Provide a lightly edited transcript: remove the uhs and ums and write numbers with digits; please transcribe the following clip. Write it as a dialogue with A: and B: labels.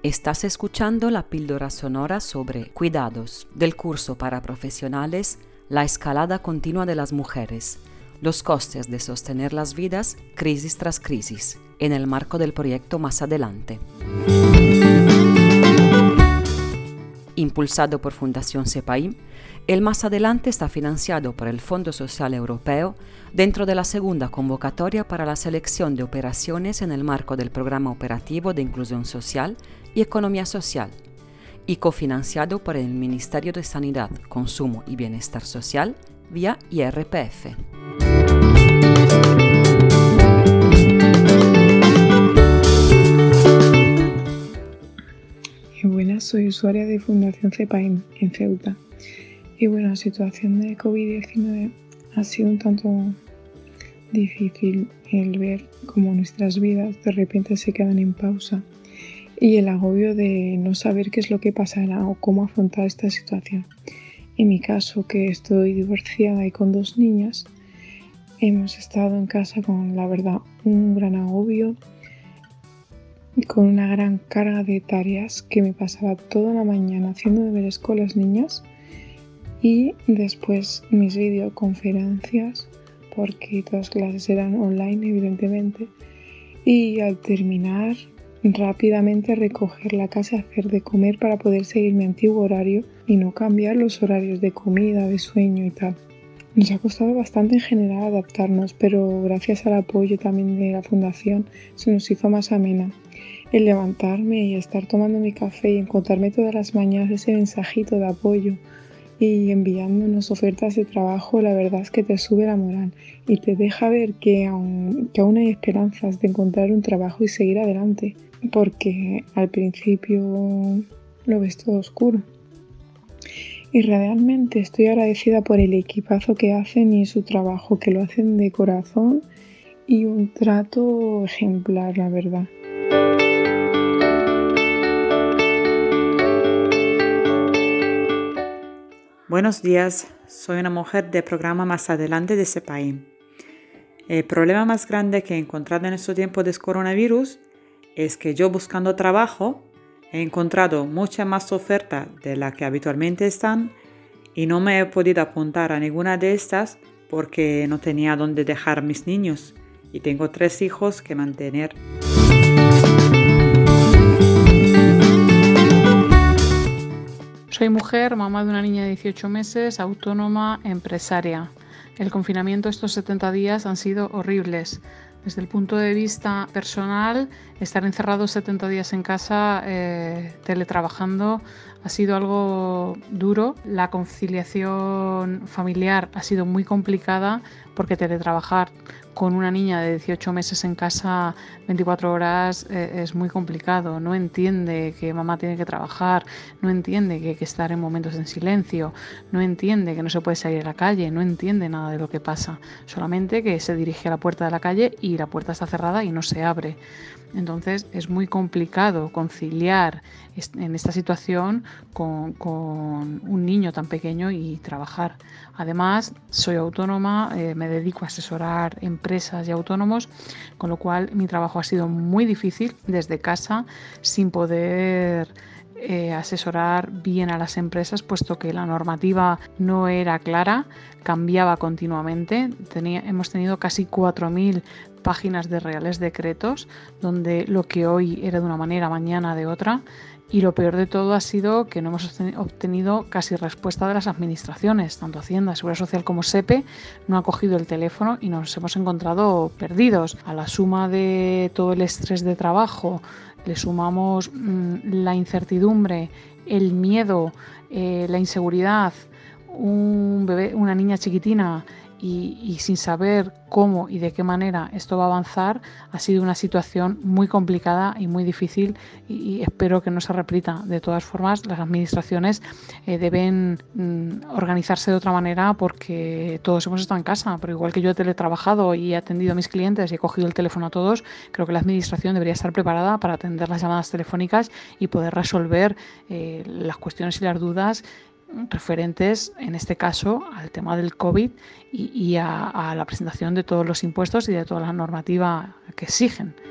A: Estás escuchando la píldora sonora sobre cuidados del curso para profesionales La escalada continua de las mujeres, los costes de sostener las vidas crisis tras crisis, en el marco del proyecto Más Adelante. Impulsado por Fundación CEPAIM, el Más Adelante está financiado por el Fondo Social Europeo dentro de la segunda convocatoria para la selección de operaciones en el marco del Programa Operativo de Inclusión Social y Economía Social, y cofinanciado por el Ministerio de Sanidad, Consumo y Bienestar Social vía IRPF.
B: Buenas, soy usuaria de Fundación CEPAIM en Ceuta. Y bueno, la situación de COVID-19 ha sido un tanto difícil el ver cómo nuestras vidas de repente se quedan en pausa y el agobio de no saber qué es lo que pasará o cómo afrontar esta situación. En mi caso, que estoy divorciada y con 2 niñas, hemos estado en casa con, la verdad, un gran agobio y con una gran carga de tareas que me pasaba toda la mañana haciendo deberes con las niñas y después mis videoconferencias, porque todas las clases eran online evidentemente, y al terminar rápidamente recoger la casa y hacer de comer para poder seguir mi antiguo horario y no cambiar los horarios de comida, de sueño y tal. Nos ha costado bastante en general adaptarnos, pero gracias al apoyo también de la fundación se nos hizo más amena. El levantarme y estar tomando mi café y encontrarme todas las mañanas ese mensajito de apoyo y enviándonos ofertas de trabajo, la verdad es que te sube la moral y te deja ver que aún hay esperanzas de encontrar un trabajo y seguir adelante, porque al principio lo ves todo oscuro. Y realmente estoy agradecida por el equipazo que hacen y su trabajo, que lo hacen de corazón y un trato ejemplar, la verdad.
C: Buenos días, soy una mujer del programa Más Adelante de CEPAIM. El problema más grande que he encontrado en estos tiempos de coronavirus es que yo buscando trabajo he encontrado mucha más oferta de la que habitualmente están y no me he podido apuntar a ninguna de estas porque no tenía dónde dejar a mis niños y tengo 3 hijos que mantener.
D: Soy mujer, mamá de una niña de 18 meses, autónoma, empresaria. El confinamiento estos 70 días han sido horribles. Desde el punto de vista personal, estar encerrado 70 días en casa, teletrabajando, ha sido algo duro. La conciliación familiar ha sido muy complicada porque teletrabajar con una niña de 18 meses en casa 24 horas es muy complicado. No entiende que mamá tiene que trabajar, no entiende que hay que estar en momentos en silencio, no entiende que no se puede salir a la calle, no entiende nada de lo que pasa. Solamente que se dirige a la puerta de la calle y la puerta está cerrada y no se abre. Entonces es muy complicado conciliar en esta situación con un niño tan pequeño y trabajar. Además, soy autónoma, me dedico a asesorar empresas y autónomos, con lo cual mi trabajo ha sido muy difícil desde casa, sin poder asesorar bien a las empresas, puesto que la normativa no era clara, cambiaba continuamente. Hemos tenido casi 4.000 páginas de reales decretos, donde lo que hoy era de una manera, mañana de otra. Y lo peor de todo ha sido que no hemos obtenido casi respuesta de las administraciones, tanto Hacienda, Seguridad Social como SEPE, no ha cogido el teléfono y nos hemos encontrado perdidos. A la suma de todo el estrés de trabajo, le sumamos la incertidumbre, el miedo, la inseguridad, un bebé, una niña chiquitina y sin saber cómo y de qué manera esto va a avanzar, ha sido una situación muy complicada y muy difícil y espero que no se repita. De todas formas, las administraciones deben organizarse de otra manera porque todos hemos estado en casa, pero igual que yo he teletrabajado y he atendido a mis clientes y he cogido el teléfono a todos, creo que la administración debería estar preparada para atender las llamadas telefónicas y poder resolver las cuestiones y las dudas referentes, en este caso, al tema del COVID y a la presentación de todos los impuestos y de toda la normativa que exigen.